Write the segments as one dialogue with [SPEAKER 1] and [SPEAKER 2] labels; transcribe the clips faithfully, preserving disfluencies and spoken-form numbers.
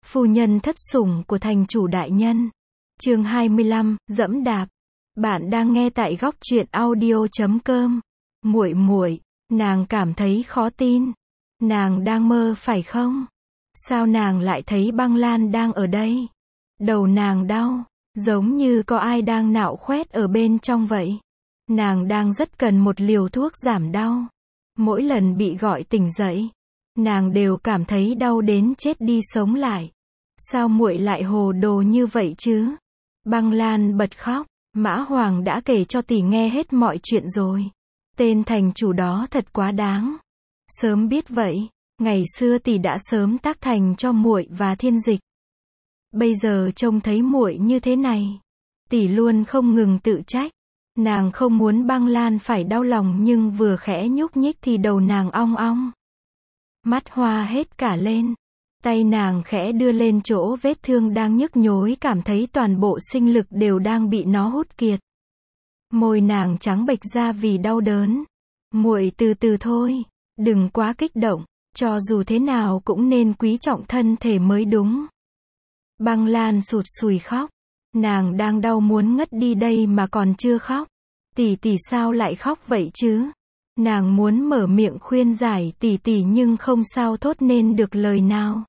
[SPEAKER 1] Phu nhân thất sủng của thành chủ đại nhân. Chương hai mươi lăm, dẫm đạp. Bạn đang nghe tại góc truyện audio chấm com. Muội muội, nàng cảm thấy khó tin. Nàng đang mơ phải không? Sao nàng lại thấy Băng Lan đang ở đây? Đầu nàng đau, giống như có ai đang nạo khoét ở bên trong vậy. Nàng đang rất cần một liều thuốc giảm đau. Mỗi lần bị gọi tỉnh dậy, nàng đều cảm thấy đau đến chết đi sống lại. Sao muội lại hồ đồ như vậy chứ? Băng Lan bật khóc. Mã Hoàng đã kể cho tỷ nghe hết mọi chuyện rồi. Tên thành chủ đó thật quá đáng. Sớm biết vậy, ngày xưa tỷ đã sớm tác thành cho muội và Thiên Dịch. Bây giờ trông thấy muội như thế này, tỷ luôn không ngừng tự trách. Nàng không muốn Băng Lan phải đau lòng, nhưng vừa khẽ nhúc nhích thì đầu nàng ong ong. Mắt hoa hết cả lên. Tay nàng khẽ đưa lên chỗ vết thương đang nhức nhối, cảm thấy toàn bộ sinh lực đều đang bị nó hút kiệt. Môi nàng trắng bệch ra vì đau đớn. Muội từ từ thôi, đừng quá kích động, cho dù thế nào cũng nên quý trọng thân thể mới đúng. Băng Lan sụt sùi khóc. Nàng đang đau muốn ngất đi đây mà còn chưa khóc. Tỷ tỷ sao lại khóc vậy chứ? Nàng muốn mở miệng khuyên giải tỷ tỷ nhưng không sao thốt nên được lời nào.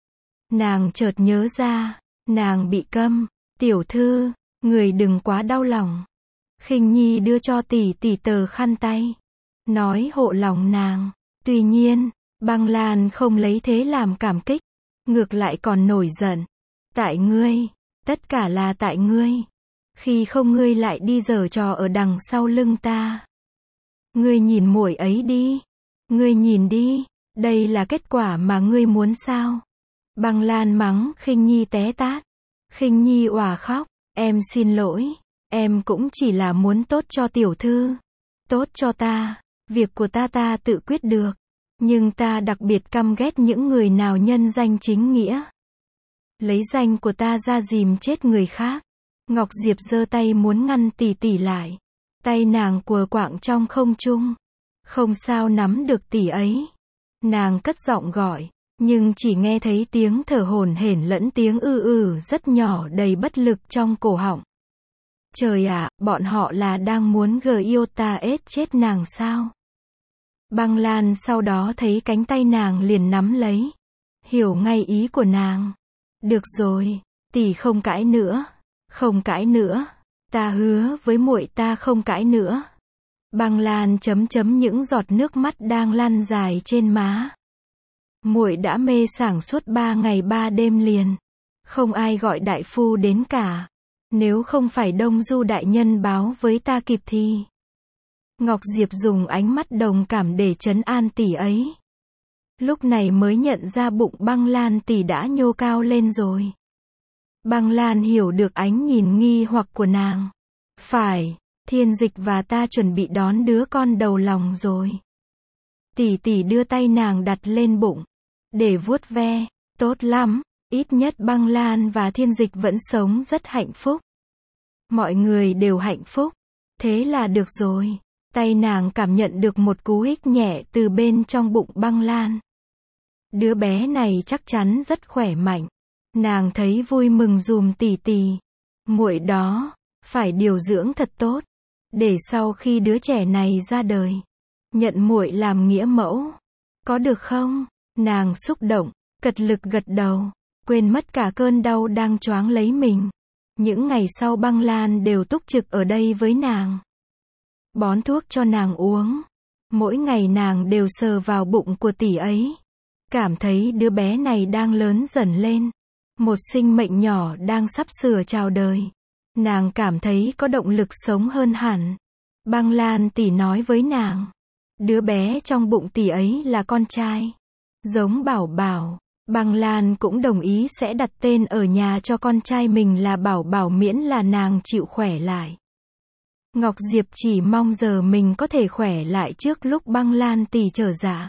[SPEAKER 1] Nàng chợt nhớ ra, nàng bị câm. Tiểu thư, người đừng quá đau lòng. Khinh Nhi đưa cho tỷ tỷ tờ khăn tay, nói hộ lòng nàng. Tuy nhiên, Băng Lan không lấy thế làm cảm kích, ngược lại còn nổi giận. Tại ngươi, tất cả là tại ngươi. Khi không ngươi lại đi giở trò ở đằng sau lưng ta. Ngươi nhìn muội ấy đi. Ngươi nhìn đi, đây là kết quả mà ngươi muốn sao? Băng Lan mắng Khinh Nhi té tát. Khinh Nhi òa khóc, em xin lỗi, em cũng chỉ là muốn tốt cho tiểu thư. Tốt cho ta, việc của ta ta tự quyết được. Nhưng ta đặc biệt căm ghét những người nào nhân danh chính nghĩa, lấy danh của ta ra dìm chết người khác. Ngọc Diệp giơ tay muốn ngăn tỷ tỷ lại. Tay nàng quờ quạng trong không trung, không sao nắm được tỷ ấy. Nàng cất giọng gọi, nhưng chỉ nghe thấy tiếng thở hổn hển lẫn tiếng ư ư rất nhỏ đầy bất lực trong cổ họng. Trời ạ, bọn họ là đang muốn Giota ết chết nàng sao? Băng Lan sau đó thấy cánh tay nàng liền nắm lấy. Hiểu ngay ý của nàng. Được rồi, tỷ không cãi nữa. Không cãi nữa. Ta hứa với muội ta không cãi nữa. Băng Lan chấm chấm những giọt nước mắt đang lăn dài trên má. Muội đã mê sảng suốt ba ngày ba đêm liền. Không ai gọi đại phu đến cả. Nếu không phải Đông Du đại nhân báo với ta kịp thì. Ngọc Diệp dùng ánh mắt đồng cảm để trấn an tỷ ấy. Lúc này mới nhận ra bụng Băng Lan tỷ đã nhô cao lên rồi. Băng Lan hiểu được ánh nhìn nghi hoặc của nàng. Phải, Thiên Dịch và ta chuẩn bị đón đứa con đầu lòng rồi. Tỷ tỷ đưa tay nàng đặt lên bụng, để vuốt ve. Tốt lắm, ít nhất Băng Lan và Thiên Dịch vẫn sống rất hạnh phúc. Mọi người đều hạnh phúc. Thế là được rồi. Tay nàng cảm nhận được một cú hích nhẹ từ bên trong bụng Băng Lan. Đứa bé này chắc chắn rất khỏe mạnh. Nàng thấy vui mừng dùm tỷ tỷ. Muội đó, phải điều dưỡng thật tốt, để sau khi đứa trẻ này ra đời, nhận muội làm nghĩa mẫu. Có được không? Nàng xúc động, cật lực gật đầu, quên mất cả cơn đau đang choáng lấy mình. Những ngày sau Băng Lan đều túc trực ở đây với nàng, bón thuốc cho nàng uống. Mỗi ngày nàng đều sờ vào bụng của tỷ ấy, cảm thấy đứa bé này đang lớn dần lên. Một sinh mệnh nhỏ đang sắp sửa chào đời. Nàng cảm thấy có động lực sống hơn hẳn. Băng Lan tỷ nói với nàng, đứa bé trong bụng tỷ ấy là con trai, giống Bảo Bảo. Băng Lan cũng đồng ý sẽ đặt tên ở nhà cho con trai mình là Bảo Bảo, miễn là nàng chịu khỏe lại. Ngọc Diệp chỉ mong giờ mình có thể khỏe lại trước lúc Băng Lan tỷ trở dạ.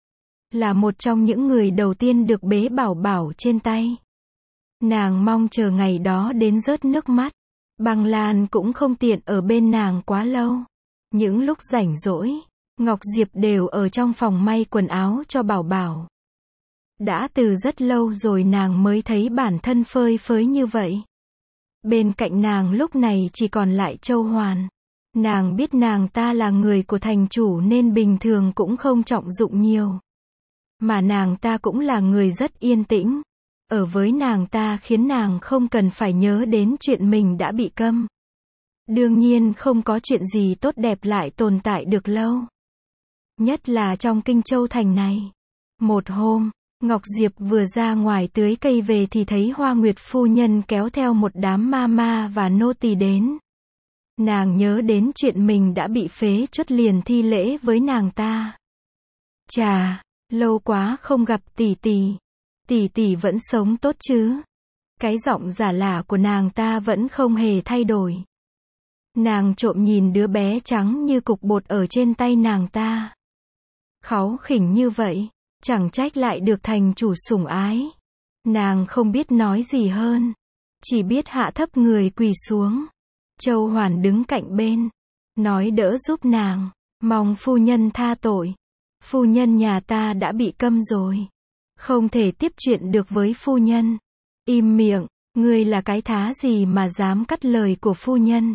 [SPEAKER 1] Là một trong những người đầu tiên được bế Bảo Bảo trên tay. Nàng mong chờ ngày đó đến rớt nước mắt. Băng Lan cũng không tiện ở bên nàng quá lâu. Những lúc rảnh rỗi, Ngọc Diệp đều ở trong phòng may quần áo cho Bảo Bảo. Đã từ rất lâu rồi nàng mới thấy bản thân phơi phới như vậy. Bên cạnh nàng lúc này chỉ còn lại Châu Hoàn. Nàng biết nàng ta là người của thành chủ nên bình thường cũng không trọng dụng nhiều. Mà nàng ta cũng là người rất yên tĩnh. Ở với nàng ta khiến nàng không cần phải nhớ đến chuyện mình đã bị câm. Đương nhiên không có chuyện gì tốt đẹp lại tồn tại được lâu. Nhất là trong Kinh Châu thành này. Một hôm, Ngọc Diệp vừa ra ngoài tưới cây về thì thấy Hoa Nguyệt phu nhân kéo theo một đám ma ma và nô tỳ đến. Nàng nhớ đến chuyện mình đã bị phế truất liền thi lễ với nàng ta. Chà, lâu quá không gặp tỷ tỷ. Tỷ tỷ vẫn sống tốt chứ? Cái giọng giả lả của nàng ta vẫn không hề thay đổi. Nàng trộm nhìn đứa bé trắng như cục bột ở trên tay nàng ta. Kháu khỉnh như vậy, chẳng trách lại được thành chủ sủng ái. Nàng không biết nói gì hơn, chỉ biết hạ thấp người quỳ xuống. Châu Hoàn đứng cạnh bên, nói đỡ giúp nàng, mong phu nhân tha tội. Phu nhân nhà ta đã bị câm rồi, không thể tiếp chuyện được với phu nhân. Im miệng, ngươi là cái thá gì mà dám cắt lời của phu nhân.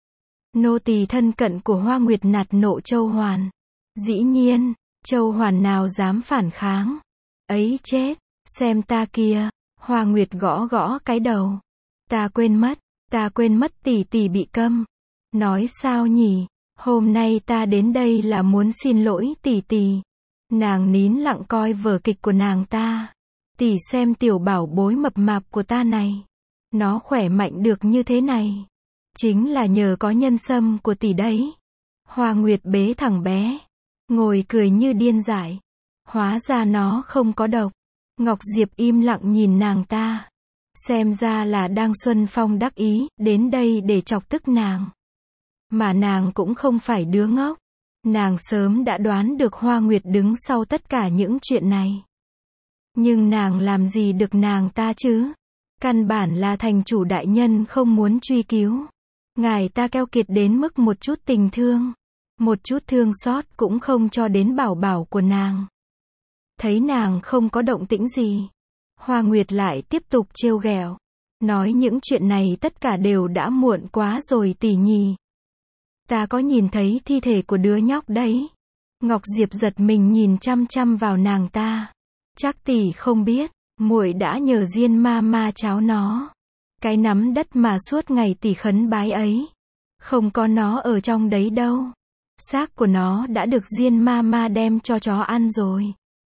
[SPEAKER 1] Nô tỳ thân cận của Hoa Nguyệt nạt nộ Châu Hoàn. Dĩ nhiên, Châu Hoàn nào dám phản kháng. Ấy chết, xem ta kia. Hoa Nguyệt gõ gõ cái đầu. Ta quên mất, ta quên mất tỷ tỷ bị câm. Nói sao nhỉ, hôm nay ta đến đây là muốn xin lỗi tỷ tỷ. Nàng nín lặng coi vở kịch của nàng ta. Tỷ xem tiểu bảo bối mập mạp của ta này. Nó khỏe mạnh được như thế này. Chính là nhờ có nhân sâm của tỷ đấy. Hoa Nguyệt bế thằng bé. Ngồi cười như điên dại. Hóa ra nó không có độc. Ngọc Diệp im lặng nhìn nàng ta. Xem ra là đang xuân phong đắc ý, đến đây để chọc tức nàng. Mà nàng cũng không phải đứa ngốc. Nàng sớm đã đoán được Hoa Nguyệt đứng sau tất cả những chuyện này. Nhưng nàng làm gì được nàng ta chứ? Căn bản là thành chủ đại nhân không muốn truy cứu. Ngài ta keo kiệt đến mức một chút tình thương, một chút thương xót cũng không cho đến bảo bảo của nàng. Thấy nàng không có động tĩnh gì, Hoa Nguyệt lại tiếp tục trêu ghẹo, nói những chuyện này tất cả đều đã muộn quá rồi tỷ nhì. Ta có nhìn thấy thi thể của đứa nhóc đấy. Ngọc Diệp giật mình nhìn chăm chăm vào nàng ta. Chắc tỷ không biết, muội đã nhờ Diên ma ma cháo nó. Cái nắm đất mà suốt ngày tỷ khấn bái ấy. Không có nó ở trong đấy đâu. Xác của nó đã được Diên ma ma đem cho chó ăn rồi.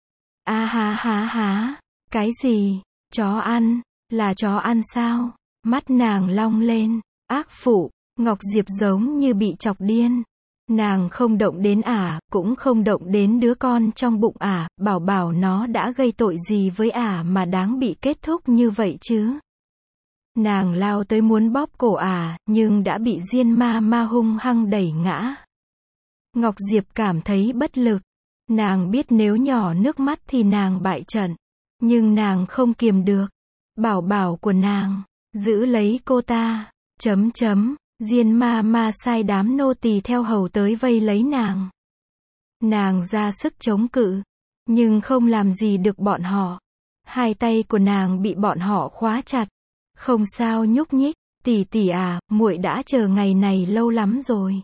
[SPEAKER 1] A há há há. Cái gì? Chó ăn? Là chó ăn sao? Mắt nàng long lên. Ác phụ. Ngọc Diệp giống như bị chọc điên. Nàng không động đến ả, cũng không động đến đứa con trong bụng ả, bảo bảo nó đã gây tội gì với ả mà đáng bị kết thúc như vậy chứ. Nàng lao tới muốn bóp cổ ả, nhưng đã bị Diên ma ma hung hăng đẩy ngã. Ngọc Diệp cảm thấy bất lực. Nàng biết nếu nhỏ nước mắt thì nàng bại trận. Nhưng nàng không kiềm được. Bảo bảo của nàng, giữ lấy cô ta, chấm chấm. Diên ma ma sai đám nô tỳ theo hầu tới vây lấy nàng. Nàng ra sức chống cự, nhưng không làm gì được bọn họ. Hai tay của nàng bị bọn họ khóa chặt. Không sao nhúc nhích, tỷ tỷ à, muội đã chờ ngày này lâu lắm rồi.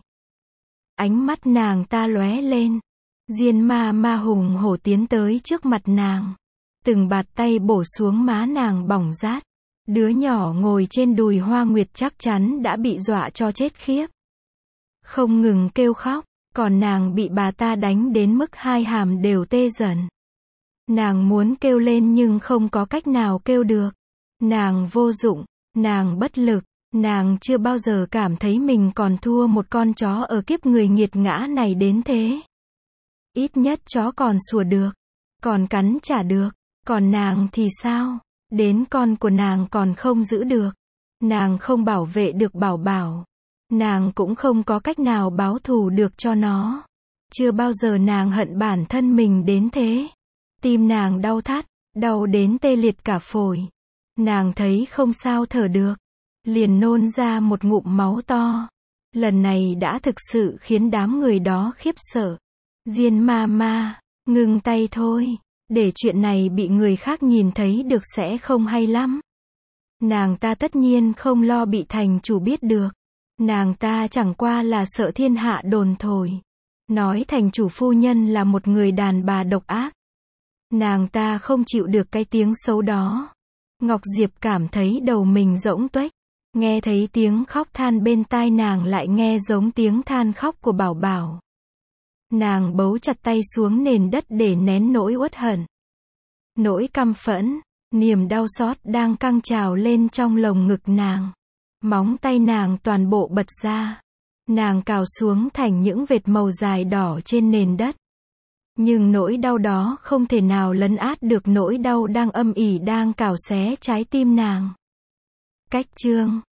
[SPEAKER 1] Ánh mắt nàng ta lóe lên. Diên ma ma hùng hổ tiến tới trước mặt nàng. Từng bạt tay bổ xuống má nàng bỏng rát. Đứa nhỏ ngồi trên đùi Hoa Nguyệt chắc chắn đã bị dọa cho chết khiếp. Không ngừng kêu khóc, còn nàng bị bà ta đánh đến mức hai hàm đều tê dần. Nàng muốn kêu lên nhưng không có cách nào kêu được. Nàng vô dụng, nàng bất lực, nàng chưa bao giờ cảm thấy mình còn thua một con chó ở kiếp người nghiệt ngã này đến thế. Ít nhất chó còn sủa được, còn cắn trả được, còn nàng thì sao? Đến con của nàng còn không giữ được. Nàng không bảo vệ được bảo bảo. Nàng cũng không có cách nào báo thù được cho nó. Chưa bao giờ nàng hận bản thân mình đến thế. Tim nàng đau thắt, đau đến tê liệt cả phổi. Nàng thấy không sao thở được. Liền nôn ra một ngụm máu to. Lần này đã thực sự khiến đám người đó khiếp sợ. Diên ma ma, ngừng tay thôi. Để chuyện này bị người khác nhìn thấy được sẽ không hay lắm. Nàng ta tất nhiên không lo bị thành chủ biết được. Nàng ta chẳng qua là sợ thiên hạ đồn thổi. Nói thành chủ phu nhân là một người đàn bà độc ác. Nàng ta không chịu được cái tiếng xấu đó. Ngọc Diệp cảm thấy đầu mình rỗng tuếch. Nghe thấy tiếng khóc than bên tai nàng lại nghe giống tiếng than khóc của Bảo Bảo. Nàng bấu chặt tay xuống nền đất để nén nỗi uất hận. Nỗi căm phẫn, niềm đau xót đang căng trào lên trong lồng ngực nàng. Móng tay nàng toàn bộ bật ra. Nàng cào xuống thành những vệt màu dài đỏ trên nền đất. Nhưng nỗi đau đó không thể nào lấn át được nỗi đau đang âm ỉ đang cào xé trái tim nàng. Cách chương